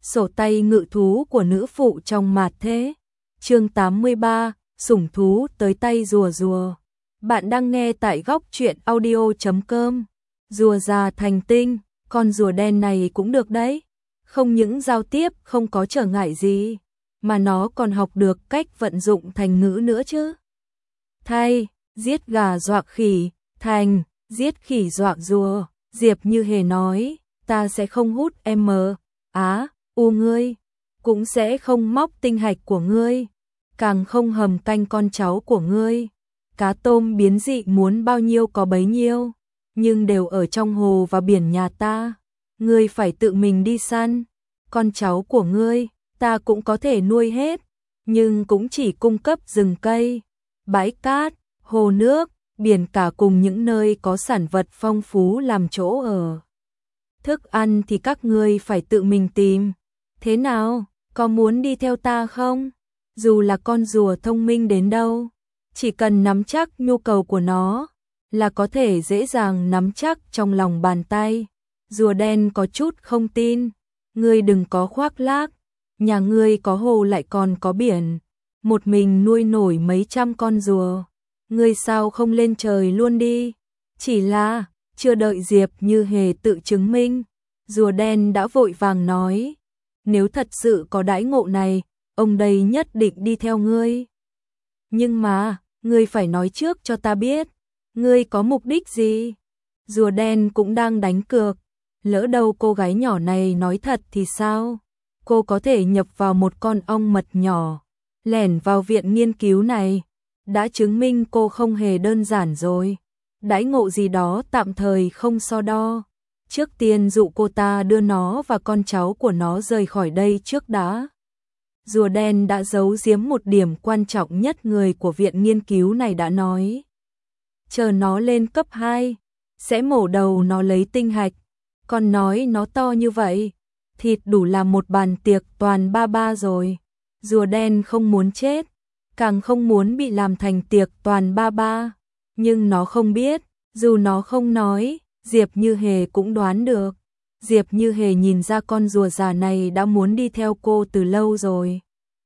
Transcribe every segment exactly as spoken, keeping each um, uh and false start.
sổ tay ngự thú của nữ phụ trong mạt thế. Chương tám mươi ba, sủng thú tới tay rùa rùa. Bạn đang nghe tại góc truyện audio chấm com. Rùa già thành tinh, con rùa đen này cũng được đấy. Không những giao tiếp không có trở ngại gì, mà nó còn học được cách vận dụng thành ngữ nữa chứ. Thay, giết gà dọa khỉ, thành, giết khỉ dọa rùa. Diệp Như Hề nói, ta sẽ không hút em á, u ngươi, cũng sẽ không móc tinh hạch của ngươi, càng không hầm canh con cháu của ngươi. Cá tôm biến dị muốn bao nhiêu có bấy nhiêu, nhưng đều ở trong hồ và biển nhà ta. Ngươi phải tự mình đi săn. Con cháu của ngươi, ta cũng có thể nuôi hết, nhưng cũng chỉ cung cấp rừng cây, bãi cát, hồ nước, biển cả cùng những nơi có sản vật phong phú làm chỗ ở. Thức ăn thì các ngươi phải tự mình tìm. Thế nào, có muốn đi theo ta không? Dù là con rùa thông minh đến đâu, chỉ cần nắm chắc nhu cầu của nó, là có thể dễ dàng nắm chắc trong lòng bàn tay. Rùa đen có chút không tin. Ngươi đừng có khoác lác, nhà ngươi có hồ lại còn có biển, một mình nuôi nổi mấy trăm con rùa. Ngươi sao không lên trời luôn đi? Chỉ là, chưa đợi Diệp Như Hề tự chứng minh, rùa đen đã vội vàng nói, nếu thật sự có đãi ngộ này, ông đây nhất định đi theo ngươi. Nhưng mà, ngươi phải nói trước cho ta biết, ngươi có mục đích gì? Rùa đen cũng đang đánh cược, lỡ đâu cô gái nhỏ này nói thật thì sao? Cô có thể nhập vào một con ong mật nhỏ, lẻn vào viện nghiên cứu này, đã chứng minh cô không hề đơn giản rồi. Đãi ngộ gì đó tạm thời không so đo, trước tiên dụ cô ta đưa nó và con cháu của nó rời khỏi đây trước đã. Rùa đen đã giấu giếm một điểm quan trọng nhất người của viện nghiên cứu này đã nói. Chờ nó lên cấp hai, sẽ mổ đầu nó lấy tinh hạch. Còn nói nó to như vậy, thịt đủ làm một bàn tiệc toàn ba ba rồi. Rùa đen không muốn chết, càng không muốn bị làm thành tiệc toàn ba ba. Nhưng nó không biết, dù nó không nói, Diệp Như Hề cũng đoán được. Diệp Như Hề nhìn ra con rùa già này đã muốn đi theo cô từ lâu rồi.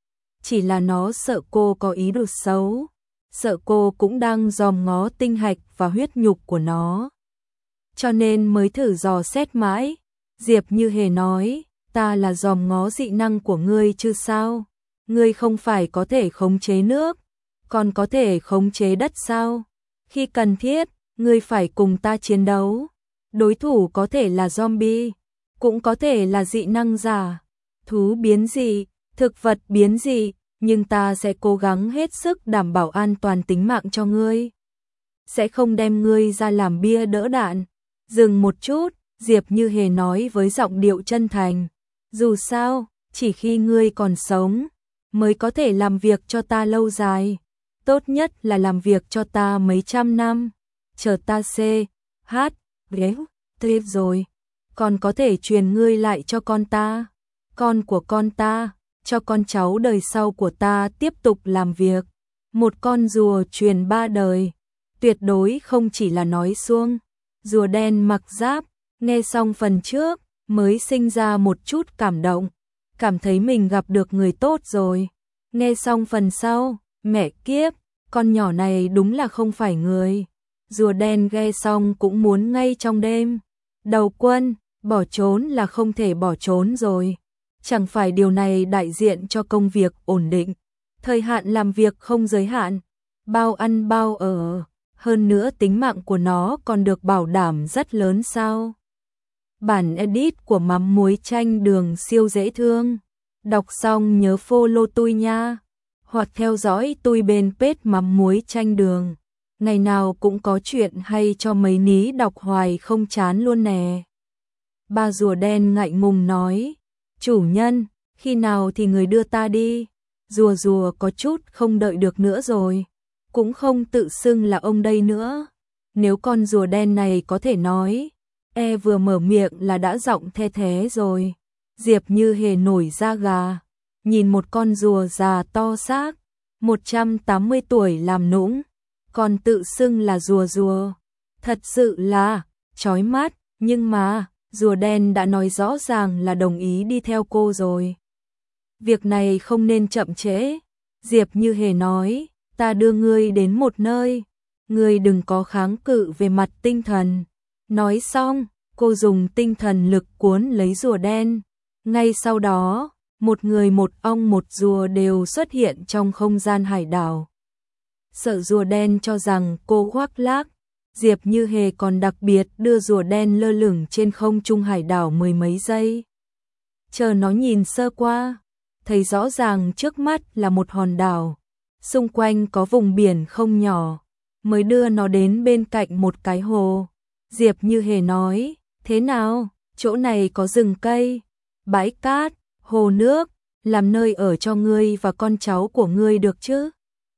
Chỉ là nó sợ cô có ý đồ xấu, sợ cô cũng đang dòm ngó tinh hạch và huyết nhục của nó, cho nên mới thử dò xét mãi. Diệp Như Hề nói, ta là dòm ngó dị năng của ngươi chứ sao? Ngươi không phải có thể khống chế nước, còn có thể khống chế đất sao? Khi cần thiết, ngươi phải cùng ta chiến đấu. Đối thủ có thể là zombie, cũng có thể là dị năng giả, thú biến dị, thực vật biến dị, nhưng ta sẽ cố gắng hết sức đảm bảo an toàn tính mạng cho ngươi. Sẽ không đem ngươi ra làm bia đỡ đạn. Dừng một chút, Diệp Như Hề nói với giọng điệu chân thành, dù sao, chỉ khi ngươi còn sống, mới có thể làm việc cho ta lâu dài. Tốt nhất là làm việc cho ta mấy trăm năm. Chờ ta C, H, Béo, Tiếp rồi, còn có thể truyền ngươi lại cho con ta, con của con ta, cho con cháu đời sau của ta tiếp tục làm việc. Một con rùa truyền ba đời, tuyệt đối không chỉ là nói suông. Rùa đen mặc giáp, nghe xong phần trước, mới sinh ra một chút cảm động, cảm thấy mình gặp được người tốt rồi. Nghe xong phần sau, mẹ kiếp, con nhỏ này đúng là không phải người. Rùa đen nghe xong cũng muốn ngay trong đêm. Đầu quân, bỏ trốn là không thể bỏ trốn rồi. Chẳng phải điều này đại diện cho công việc ổn định, thời hạn làm việc không giới hạn, bao ăn bao ở. Hơn nữa tính mạng của nó còn được bảo đảm rất lớn sao? Bản edit của mắm muối chanh đường siêu dễ thương. Đọc xong nhớ follow tôi nha, hoặc theo dõi tôi bên page mắm muối chanh đường. Ngày nào cũng có chuyện hay cho mấy ní đọc hoài không chán luôn nè. Ba rùa đen ngại ngùng nói, chủ nhân, khi nào thì người đưa ta đi? Rùa rùa có chút không đợi được nữa rồi, cũng không tự xưng là ông đây nữa. Nếu con rùa đen này có thể nói, e vừa mở miệng là đã giọng the thế rồi. Diệp Như Hề nổi da gà, nhìn một con rùa già to xác, một trăm tám mươi tuổi làm nũng, còn tự xưng là rùa rùa. Thật sự là chói mắt, nhưng mà rùa đen đã nói rõ ràng là đồng ý đi theo cô rồi. Việc này không nên chậm trễ. Diệp Như Hề nói, ta đưa ngươi đến một nơi, ngươi đừng có kháng cự về mặt tinh thần. Nói xong, cô dùng tinh thần lực cuốn lấy rùa đen. Ngay sau đó, một người một ong một rùa đều xuất hiện trong không gian hải đảo. Sợ rùa đen cho rằng cô khoác lác, Diệp Như Hề còn đặc biệt đưa rùa đen lơ lửng trên không trung hải đảo mười mấy giây. Chờ nó nhìn sơ qua, thấy rõ ràng trước mắt là một hòn đảo, xung quanh có vùng biển không nhỏ, mới đưa nó đến bên cạnh một cái hồ. Diệp Như Hề nói, thế nào, chỗ này có rừng cây, bãi cát, hồ nước, làm nơi ở cho ngươi và con cháu của ngươi được chứ?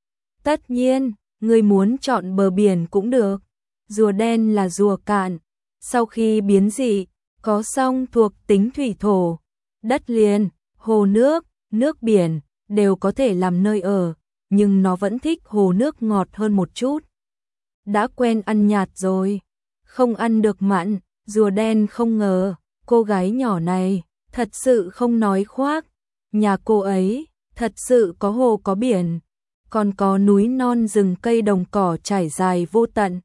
Tất nhiên, ngươi muốn chọn bờ biển cũng được. Rùa đen là rùa cạn, sau khi biến dị, có song thuộc tính thủy thổ, đất liền, hồ nước, nước biển, đều có thể làm nơi ở, nhưng nó vẫn thích hồ nước ngọt hơn một chút. Đã quen ăn nhạt rồi, không ăn được mặn. Rùa đen không ngờ, cô gái nhỏ này, thật sự không nói khoác. Nhà cô ấy, thật sự có hồ có biển, còn có núi non rừng cây đồng cỏ trải dài vô tận.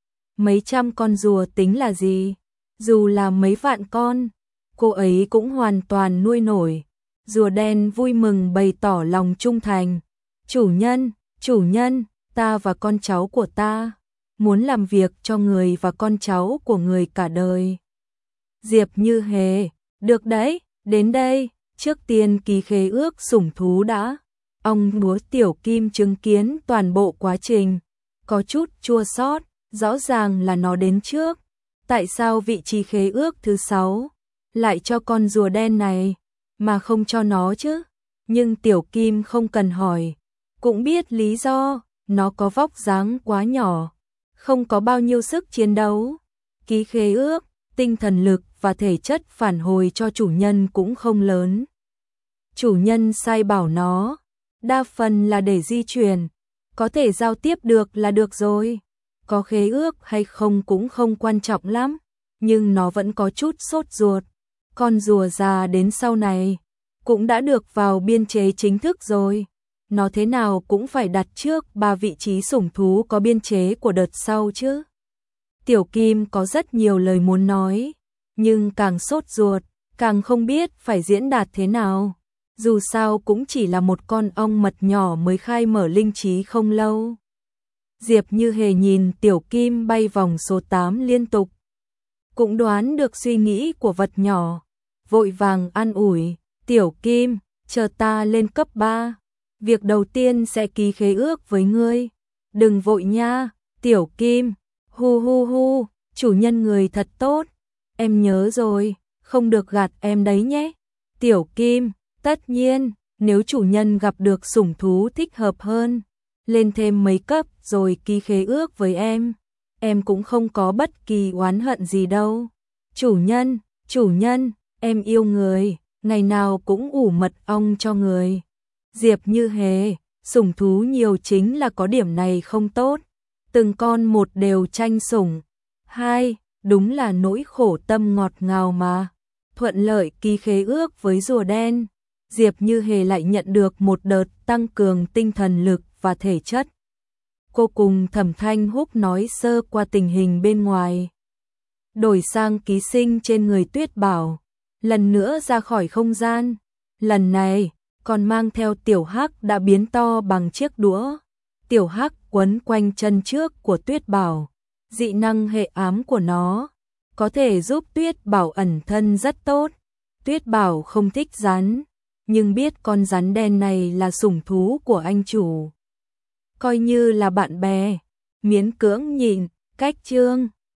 Mấy trăm con rùa tính là gì? Dù là mấy vạn con, cô ấy cũng hoàn toàn nuôi nổi. Rùa đen vui mừng bày tỏ lòng trung thành. Chủ nhân, chủ nhân, ta và con cháu của ta muốn làm việc cho người và con cháu của người cả đời. Diệp Như Hề, được đấy, đến đây, trước tiên ký khế ước sủng thú đã. Ông búa Tiểu Kim chứng kiến toàn bộ quá trình, có chút chua xót, rõ ràng là nó đến trước. Tại sao vị trí khế ước thứ sáu lại cho con rùa đen này, mà không cho nó chứ? Nhưng Tiểu Kim không cần hỏi, cũng biết lý do, nó có vóc dáng quá nhỏ, không có bao nhiêu sức chiến đấu. Ký khế ước, tinh thần lực và thể chất phản hồi cho chủ nhân cũng không lớn. Chủ nhân sai bảo nó, đa phần là để di chuyển, có thể giao tiếp được là được rồi. Có khế ước hay không cũng không quan trọng lắm, nhưng nó vẫn có chút sốt ruột. Con rùa già đến sau này, cũng đã được vào biên chế chính thức rồi. Nó thế nào cũng phải đặt trước ba vị trí sủng thú có biên chế của đợt sau chứ. Tiểu Kim có rất nhiều lời muốn nói, nhưng càng sốt ruột, càng không biết phải diễn đạt thế nào. Dù sao cũng chỉ là một con ong mật nhỏ mới khai mở linh trí không lâu. Diệp Như Hề nhìn Tiểu Kim bay vòng số tám liên tục, cũng đoán được suy nghĩ của vật nhỏ, vội vàng an ủi, Tiểu Kim, chờ ta lên cấp ba, việc đầu tiên sẽ ký khế ước với ngươi. Đừng vội nha, Tiểu Kim, hu hu hu, chủ nhân người thật tốt, em nhớ rồi, không được gạt em đấy nhé. Tiểu Kim, tất nhiên, nếu chủ nhân gặp được sủng thú thích hợp hơn, lên thêm mấy cấp rồi ký khế ước với em, em cũng không có bất kỳ oán hận gì đâu. Chủ nhân, chủ nhân, em yêu người, ngày nào cũng ủ mật ong cho người. Diệp Như Hề, sủng thú nhiều chính là có điểm này không tốt, từng con một đều tranh sủng. Hai, đúng là nỗi khổ tâm ngọt ngào mà. Thuận lợi ký khế ước với rùa đen, Diệp Như Hề lại nhận được một đợt tăng cường tinh thần lực và thể chất. Cô cùng Thẩm Thanh Húc nói sơ qua tình hình bên ngoài, đổi sang ký sinh trên người Tuyết Bảo, lần nữa ra khỏi không gian. Lần này còn mang theo Tiểu Hắc đã biến to bằng chiếc đũa. Tiểu Hắc quấn quanh chân trước của Tuyết Bảo, dị năng hệ ám của nó có thể giúp Tuyết Bảo ẩn thân rất tốt. Tuyết Bảo không thích rắn, nhưng biết con rắn đen này là sủng thú của anh chủ, coi như là bạn bè, miễn cưỡng nhìn. Cách chương